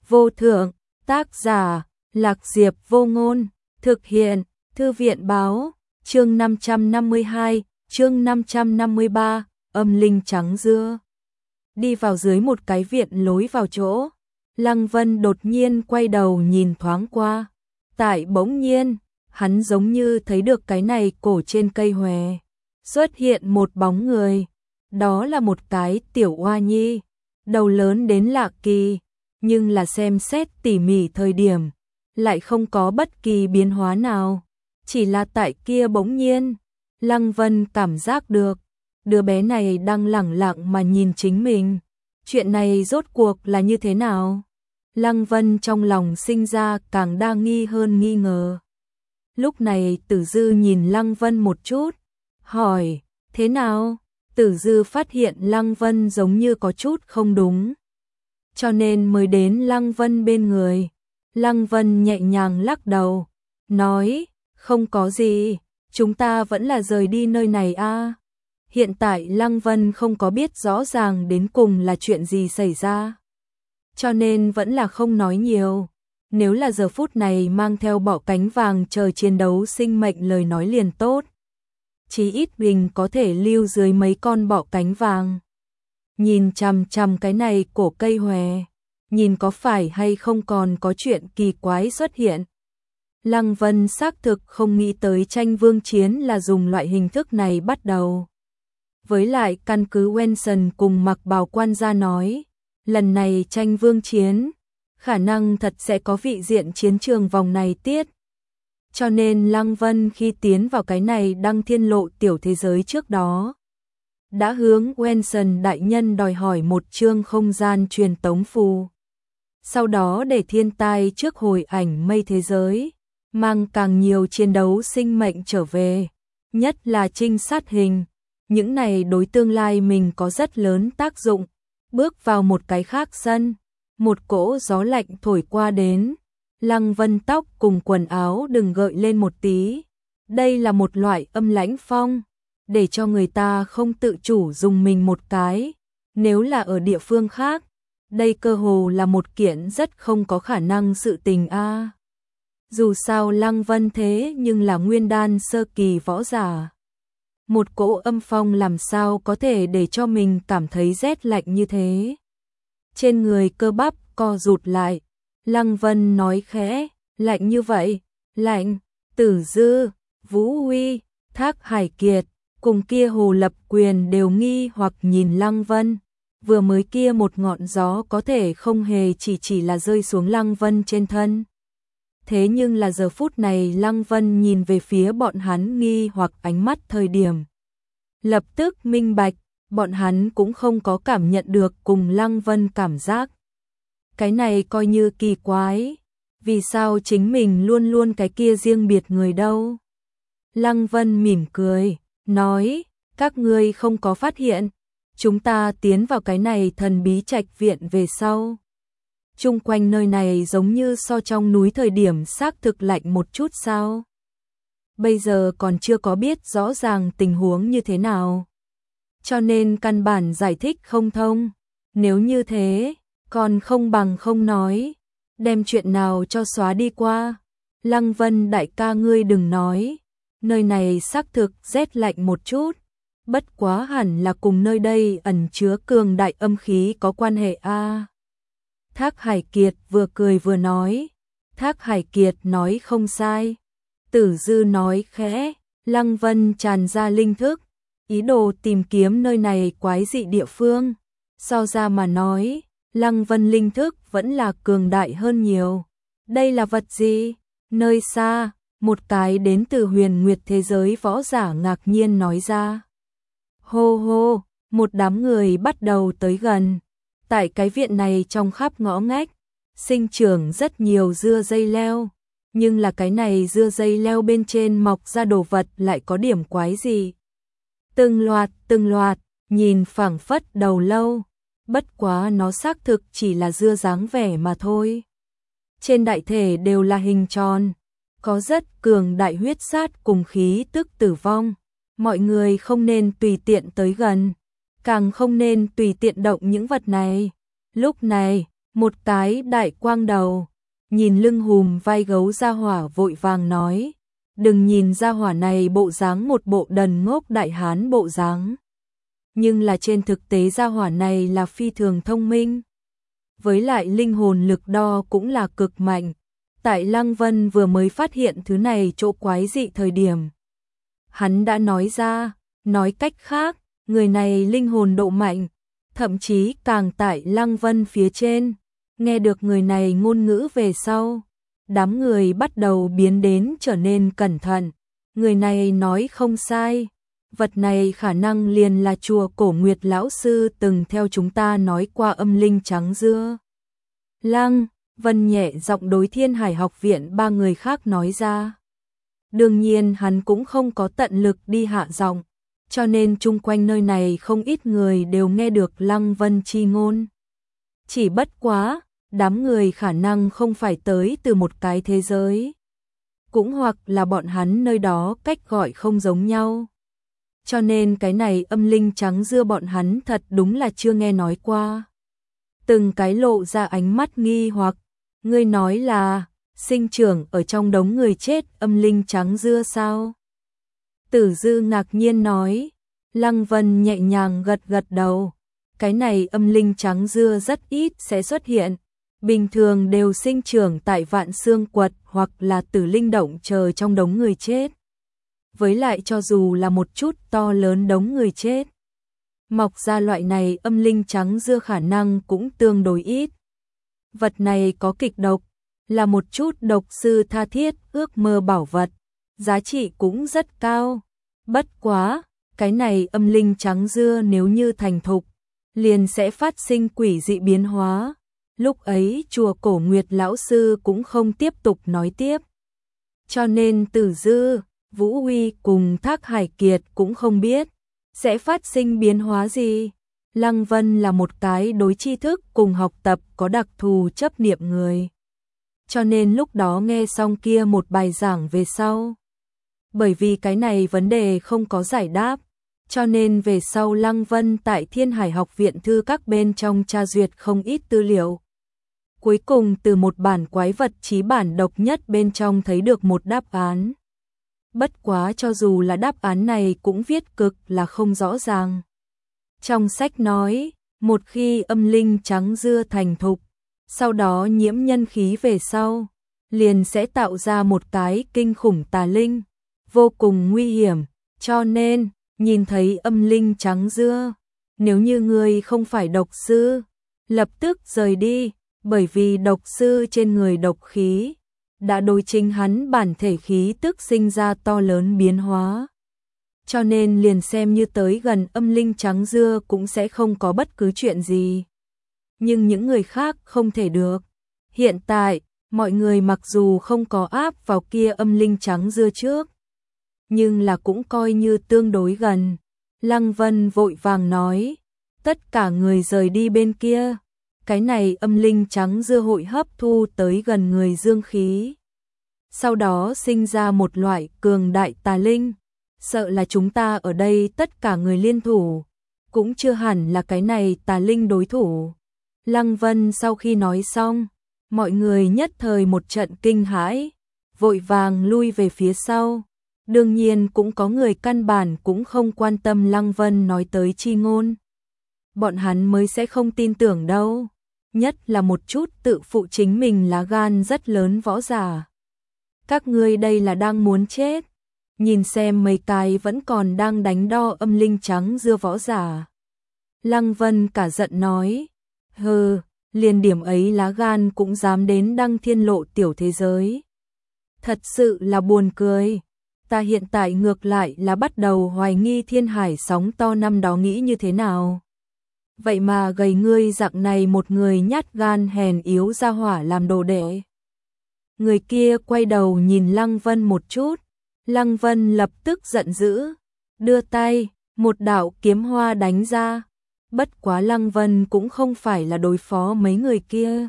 vô thượng, tác giả, Lạc Diệp Vô Ngôn, thực hiện, Thư viện báo, chương 552, chương 553, âm linh trắng dưa. Đi vào dưới một cái viện lối vào chỗ, Lăng Vân đột nhiên quay đầu nhìn thoáng qua. Tại bỗng nhiên, hắn giống như thấy được cái này cổ trên cây hòe, xuất hiện một bóng người. Đó là một cái tiểu oa nhi, đầu lớn đến lạ kỳ, nhưng là xem xét tỉ mỉ thời điểm, lại không có bất kỳ biến hóa nào. Chỉ là tại kia bỗng nhiên, Lăng Vân cảm giác được, đứa bé này đang lẳng lặng mà nhìn chính mình. Chuyện này rốt cuộc là như thế nào? Lăng Vân trong lòng sinh ra càng đa nghi hơn nghi ngờ. Lúc này Tử Dư nhìn Lăng Vân một chút, hỏi, thế nào? Tử Dư phát hiện Lăng Vân giống như có chút không đúng, cho nên mới đến Lăng Vân bên người. Lăng Vân nhẹ nhàng lắc đầu, nói, không có gì, chúng ta vẫn là rời đi nơi này a. Hiện tại Lăng Vân không có biết rõ ràng đến cùng là chuyện gì xảy ra, cho nên vẫn là không nói nhiều. Nếu là giờ phút này mang theo bọ cánh vàng chờ chiến đấu sinh mệnh lời nói liền tốt. Chí ít mình có thể lưu dưới mấy con bọ cánh vàng. Nhìn chằm chằm cái này cổ cây hòe, nhìn có phải hay không còn có chuyện kỳ quái xuất hiện. Lăng Vân xác thực không nghĩ tới tranh vương chiến là dùng loại hình thức này bắt đầu. Với lại căn cứ Wenson cùng Mặc Bào quan gia nói, lần này tranh vương chiến, khả năng thật sẽ có vị diện chiến trường vòng này tiết. Cho nên Lăng Vân khi tiến vào cái này đăng thiên lộ tiểu thế giới trước đó, đã hướng Wenson đại nhân đòi hỏi một chương không gian truyền tống phù. Sau đó để thiên tai trước hồi ảnh mây thế giới, mang càng nhiều chiến đấu sinh mệnh trở về, nhất là trinh sát hình. Những này đối tương lai mình có rất lớn tác dụng. Bước vào một cái khác sân, một cỗ gió lạnh thổi qua đến. Lăng Vân tóc cùng quần áo đừng gợi lên một tí. Đây là một loại âm lãnh phong, để cho người ta không tự chủ dùng mình một cái. Nếu là ở địa phương khác, đây cơ hồ là một kiện rất không có khả năng sự tình a. Dù sao Lăng Vân thế nhưng là nguyên đan sơ kỳ võ giả. Một cỗ âm phong làm sao có thể để cho mình cảm thấy rét lạnh như thế. Trên người cơ bắp co rụt lại. Lăng Vân nói khẽ, lạnh như vậy, lạnh. Tử Dư, Vũ Huy, Thác Hải Kiệt, cùng kia Hồ Lập Quyền đều nghi hoặc nhìn Lăng Vân. Vừa mới kia một ngọn gió có thể không hề chỉ là rơi xuống Lăng Vân trên thân. Thế nhưng là giờ phút này Lăng Vân nhìn về phía bọn hắn nghi hoặc ánh mắt thời điểm. Lập tức minh bạch, bọn hắn cũng không có cảm nhận được cùng Lăng Vân cảm giác. Cái này coi như kỳ quái, vì sao chính mình luôn luôn cái kia riêng biệt người đâu. Lăng Vân mỉm cười, nói, các ngươi không có phát hiện, chúng ta tiến vào cái này thần bí trạch viện về sau. Chung quanh nơi này giống như so trong núi thời điểm xác thực lạnh một chút sao. Bây giờ còn chưa có biết rõ ràng tình huống như thế nào, cho nên căn bản giải thích không thông. Nếu như thế, còn không bằng không nói, đem chuyện nào cho xóa đi qua. Lăng Vân đại ca ngươi đừng nói, nơi này xác thực rét lạnh một chút, bất quá hẳn là cùng nơi đây ẩn chứa cường đại âm khí có quan hệ a. Thác Hải Kiệt vừa cười vừa nói. Thác Hải Kiệt nói không sai. Tử Dư nói khẽ. Lăng Vân tràn ra linh thức, ý đồ tìm kiếm nơi này quái dị địa phương. So ra mà nói, Lăng Vân linh thức vẫn là cường đại hơn nhiều. Đây là vật gì? Nơi xa, một cái đến từ huyền nguyệt thế giới võ giả ngạc nhiên nói ra. Hô hô, một đám người bắt đầu tới gần. Tại cái viện này trong khắp ngõ ngách, sinh trưởng rất nhiều dưa dây leo. Nhưng là cái này dưa dây leo bên trên mọc ra đồ vật lại có điểm quái gì. Từng loạt, nhìn phảng phất đầu lâu. Bất quá nó xác thực chỉ là dưa dáng vẻ mà thôi. Trên đại thể đều là hình tròn, có rất cường đại huyết sát cùng khí tức tử vong. Mọi người không nên tùy tiện tới gần, càng không nên tùy tiện động những vật này. Lúc này, Một cái đại quang đầu, nhìn lưng hùm vai gấu gia hỏa vội vàng nói, đừng nhìn gia hỏa này bộ dáng một bộ đần ngốc đại hán bộ dáng. Nhưng là trên thực tế gia hỏa này là phi thường thông minh. Với lại linh hồn lực đo cũng là cực mạnh. Tại Lăng Vân vừa mới phát hiện thứ này chỗ quái dị thời điểm. Hắn đã nói ra, nói cách khác, người này linh hồn độ mạnh, thậm chí càng tại Lăng Vân phía trên. Nghe được người này ngôn ngữ về sau, đám người bắt đầu biến đến trở nên cẩn thận. Người này nói không sai, vật này khả năng liền là chùa Cổ Nguyệt lão sư từng theo chúng ta nói qua âm linh trắng dưa. Lăng Vân nhẹ giọng đối Thiên Hải học viện ba người khác nói ra. Đương nhiên hắn cũng không có tận lực đi hạ giọng, cho nên chung quanh nơi này không ít người đều nghe được Lăng Vân chi ngôn. Chỉ bất quá, đám người khả năng không phải tới từ một cái thế giới. Cũng hoặc là bọn hắn nơi đó cách gọi không giống nhau. Cho nên cái này âm linh trắng dưa bọn hắn thật đúng là chưa nghe nói qua. Từng cái lộ ra ánh mắt nghi hoặc, ngươi nói là sinh trưởng ở trong đống người chết âm linh trắng dưa sao? Tử Dư ngạc nhiên nói. Lăng Vân nhẹ nhàng gật gật đầu. Cái này âm linh trắng dưa rất ít sẽ xuất hiện, bình thường đều sinh trưởng tại Vạn Xương Quật hoặc là Tử Linh Động chờ trong đống người chết. Với lại cho dù là một chút to lớn đống người chết, mọc ra loại này âm linh trắng dưa khả năng cũng tương đối ít. Vật này có kịch độc, là một chút độc sư tha thiết ước mơ bảo vật, giá trị cũng rất cao. Bất quá, cái này âm linh trắng dưa nếu như thành thục, liền sẽ phát sinh quỷ dị biến hóa. Lúc ấy chùa Cổ Nguyệt lão sư cũng không tiếp tục nói tiếp. Cho nên Tử Dư, Vũ Huy cùng Thác Hải Kiệt cũng không biết sẽ phát sinh biến hóa gì. Lăng Vân là một cái đối tri thức cùng học tập có đặc thù chấp niệm người. Cho nên lúc đó nghe xong kia một bài giảng về sau. Bởi vì cái này vấn đề không có giải đáp, cho nên về sau Lăng Vân tại Thiên Hải học viện thư các bên trong tra duyệt không ít tư liệu. Cuối cùng từ một bản quái vật chí bản độc nhất bên trong thấy được một đáp án. Bất quá cho dù là đáp án này cũng viết cực là không rõ ràng. Trong sách nói, một khi âm linh trắng dưa thành thục, sau đó nhiễm nhân khí về sau, liền sẽ tạo ra một cái kinh khủng tà linh, vô cùng nguy hiểm, cho nên, nhìn thấy âm linh trắng dưa, nếu như ngươi không phải độc sư, lập tức rời đi, bởi vì độc sư trên người độc khí, đã đối chính hắn bản thể khí tức sinh ra to lớn biến hóa. Cho nên liền xem như tới gần âm linh trắng dưa cũng sẽ không có bất cứ chuyện gì. Nhưng những người khác không thể được. Hiện tại, mọi người mặc dù không có áp vào kia âm linh trắng dưa trước, nhưng là cũng coi như tương đối gần. Lăng Vân vội vàng nói, tất cả người rời đi bên kia. Cái này âm linh trắng dưa hội hấp thu tới gần người dương khí. Sau đó sinh ra một loại cường đại tà linh. Sợ là chúng ta ở đây tất cả người liên thủ, cũng chưa hẳn là cái này tà linh đối thủ. Lăng Vân sau khi nói xong, mọi người nhất thời một trận kinh hãi, vội vàng lui về phía sau. Đương nhiên cũng có người căn bản cũng không quan tâm Lăng Vân nói tới chi ngôn. Bọn hắn mới sẽ không tin tưởng đâu. Nhất là một chút tự phụ chính mình lá gan rất lớn võ giả. Các ngươi đây là đang muốn chết. Nhìn xem mấy cái vẫn còn đang đánh đo âm linh trắng dưa võ giả. Lăng Vân cả giận nói, hừ, liền điểm ấy lá gan cũng dám đến Đăng Thiên Lộ tiểu thế giới. Thật sự là buồn cười. Ta hiện tại ngược lại là bắt đầu hoài nghi Thiên Hải sóng to năm đó nghĩ như thế nào. Vậy mà gầy ngươi dạng này một người nhát gan hèn yếu ra hỏa làm đồ đệ. Người kia quay đầu nhìn Lăng Vân một chút. Lăng Vân lập tức giận dữ, đưa tay, một đạo kiếm hoa đánh ra. Bất quá Lăng Vân cũng không phải là đối phó mấy người kia,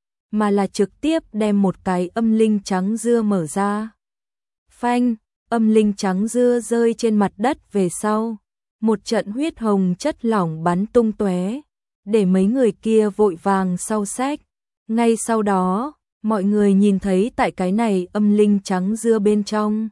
mà là trực tiếp đem một cái âm linh trắng dưa mở ra. Phanh, âm linh trắng dưa rơi trên mặt đất về sau. Một trận huyết hồng chất lỏng bắn tung tóe, để mấy người kia vội vàng sau sách. Ngay sau đó, mọi người nhìn thấy tại cái này âm linh trắng dưa bên trong.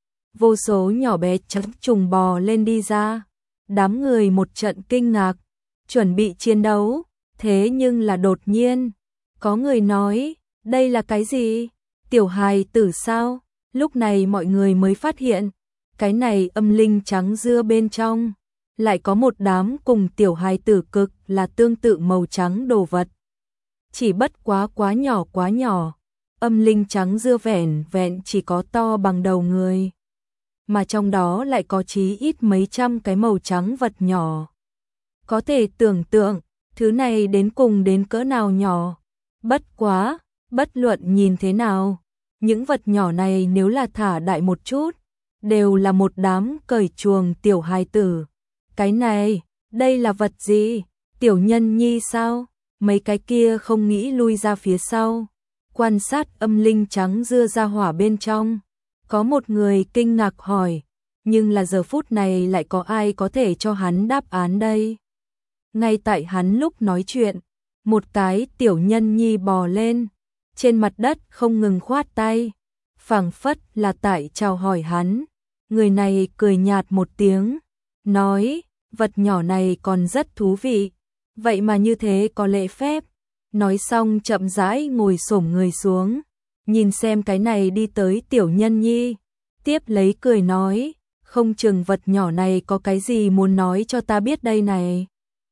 Vô số nhỏ bé trùng bò lên đi ra. Đám người một trận kinh ngạc, chuẩn bị chiến đấu. Thế nhưng là đột nhiên, có người nói, đây là cái gì? Tiểu hài tử sao? Lúc này mọi người mới phát hiện, cái này âm linh trắng dưa bên trong, lại có một đám cùng tiểu hài tử cực là tương tự màu trắng đồ vật. Chỉ bất quá nhỏ, âm linh trắng dưa vẻn vẹn chỉ có to bằng đầu người. Mà trong đó lại có chí ít mấy trăm cái màu trắng vật nhỏ. Có thể tưởng tượng, thứ này đến cùng đến cỡ nào nhỏ. Bất quá, bất luận nhìn thế nào, những vật nhỏ này nếu là thả đại một chút, đều là một đám cởi chuồng tiểu hài tử. Cái này, đây là vật gì? Tiểu nhân nhi sao? Mấy cái kia không nghĩ lui ra phía sau, quan sát âm linh trắng dưa ra hỏa bên trong. Có một người kinh ngạc hỏi, nhưng là giờ phút này lại có ai có thể cho hắn đáp án đây? Ngay tại hắn lúc nói chuyện, một cái tiểu nhân nhi bò lên, trên mặt đất không ngừng khoát tay, phảng phất là tại chào hỏi hắn. Người này cười nhạt một tiếng, nói, vật nhỏ này còn rất thú vị, vậy mà như thế có lễ phép. Nói xong chậm rãi ngồi xổm người xuống, nhìn xem cái này đi tới tiểu nhân nhi, tiếp lấy cười nói, không chừng vật nhỏ này có cái gì muốn nói cho ta biết đây này.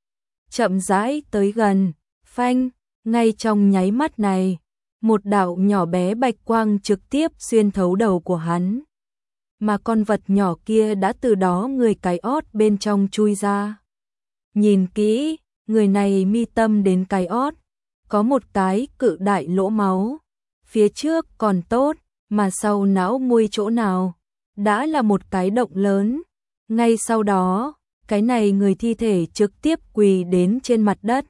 Chậm rãi tới gần, phanh, ngay trong nháy mắt này, một đạo nhỏ bé bạch quang trực tiếp xuyên thấu đầu của hắn. Mà con vật nhỏ kia đã từ đó người cái ót bên trong chui ra. Nhìn kỹ, người này mi tâm đến cái ót, có một cái cự đại lỗ máu. Phía trước còn tốt, mà sau não mui chỗ nào, đã là một cái động lớn. Ngay sau đó, cái này người thi thể trực tiếp quỳ đến trên mặt đất.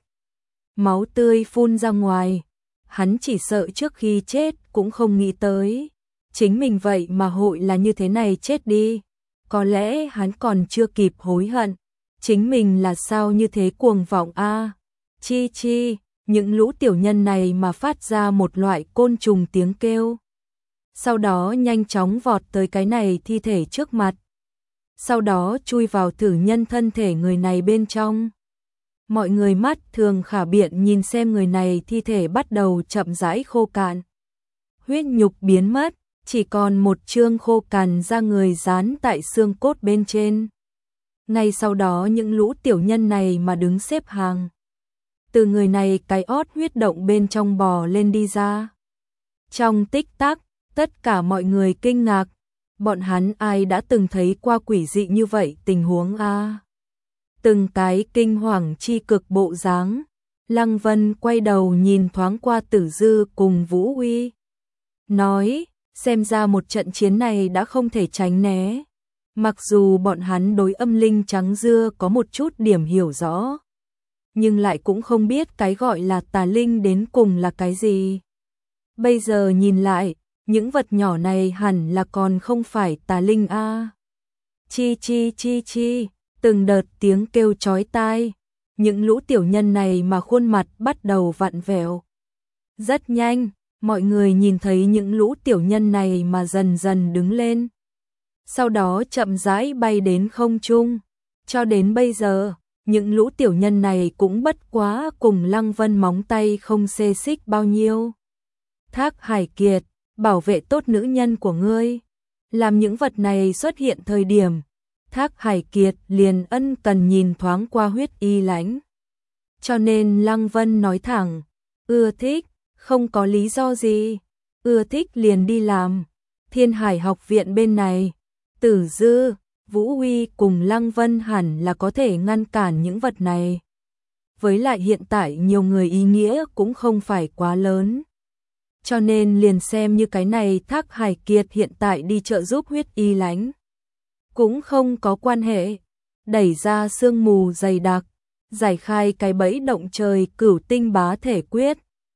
Máu tươi phun ra ngoài, hắn chỉ sợ trước khi chết cũng không nghĩ tới. Chính mình vậy mà hội là như thế này chết đi. Có lẽ hắn còn chưa kịp hối hận. Chính mình là sao như thế cuồng vọng a? Chi chi, những lũ tiểu nhân này mà phát ra một loại côn trùng tiếng kêu. Sau đó nhanh chóng vọt tới cái này thi thể trước mặt. Sau đó chui vào thử nhân thân thể người này bên trong. Mọi người mắt thường khả biện nhìn xem người này thi thể bắt đầu chậm rãi khô cạn. Huyết nhục biến mất, chỉ còn một chương khô cằn da người dán tại xương cốt bên trên. Ngay sau đó những lũ tiểu nhân này mà đứng xếp hàng. Từ người này cái ót huyết động bên trong bò lên đi ra. Trong tích tắc, tất cả mọi người kinh ngạc. Bọn hắn ai đã từng thấy qua quỷ dị như vậy tình huống a? Từng cái kinh hoàng chi cực bộ dáng. Lăng Vân quay đầu nhìn thoáng qua Tử Dư cùng Vũ Uy. Nói, xem ra một trận chiến này đã không thể tránh né. Mặc dù bọn hắn đối âm linh trắng dưa có một chút điểm hiểu rõ, nhưng lại cũng không biết cái gọi là tà linh đến cùng là cái gì. Bây giờ nhìn lại, những vật nhỏ này hẳn là còn không phải tà linh a. Chi chi chi chi, từng đợt tiếng kêu chói tai, những lũ tiểu nhân này mà khuôn mặt bắt đầu vặn vẹo. Rất nhanh, mọi người nhìn thấy những lũ tiểu nhân này mà dần dần đứng lên. Sau đó chậm rãi bay đến không trung. Cho đến bây giờ, những lũ tiểu nhân này cũng bất quá cùng Lăng Vân móng tay không xê xích bao nhiêu. Thác Hải Kiệt, bảo vệ tốt nữ nhân của ngươi. Làm những vật này xuất hiện thời điểm, Thác Hải Kiệt liền ân cần nhìn thoáng qua Huyết Y Lãnh. Cho nên Lăng Vân nói thẳng, ưa thích, không có lý do gì, ưa thích liền đi làm. Thiên Hải học viện bên này, Tử Dư, Vũ Huy cùng Lăng Vân hẳn là có thể ngăn cản những vật này. Với lại hiện tại nhiều người ý nghĩa cũng không phải quá lớn. Cho nên liền xem như cái này Thác Hải Kiệt hiện tại đi trợ giúp Huyết Y Lãnh cũng không có quan hệ. Đẩy ra sương mù dày đặc, giải khai cái bẫy động trời Cửu Tinh Bá Thể Quyết,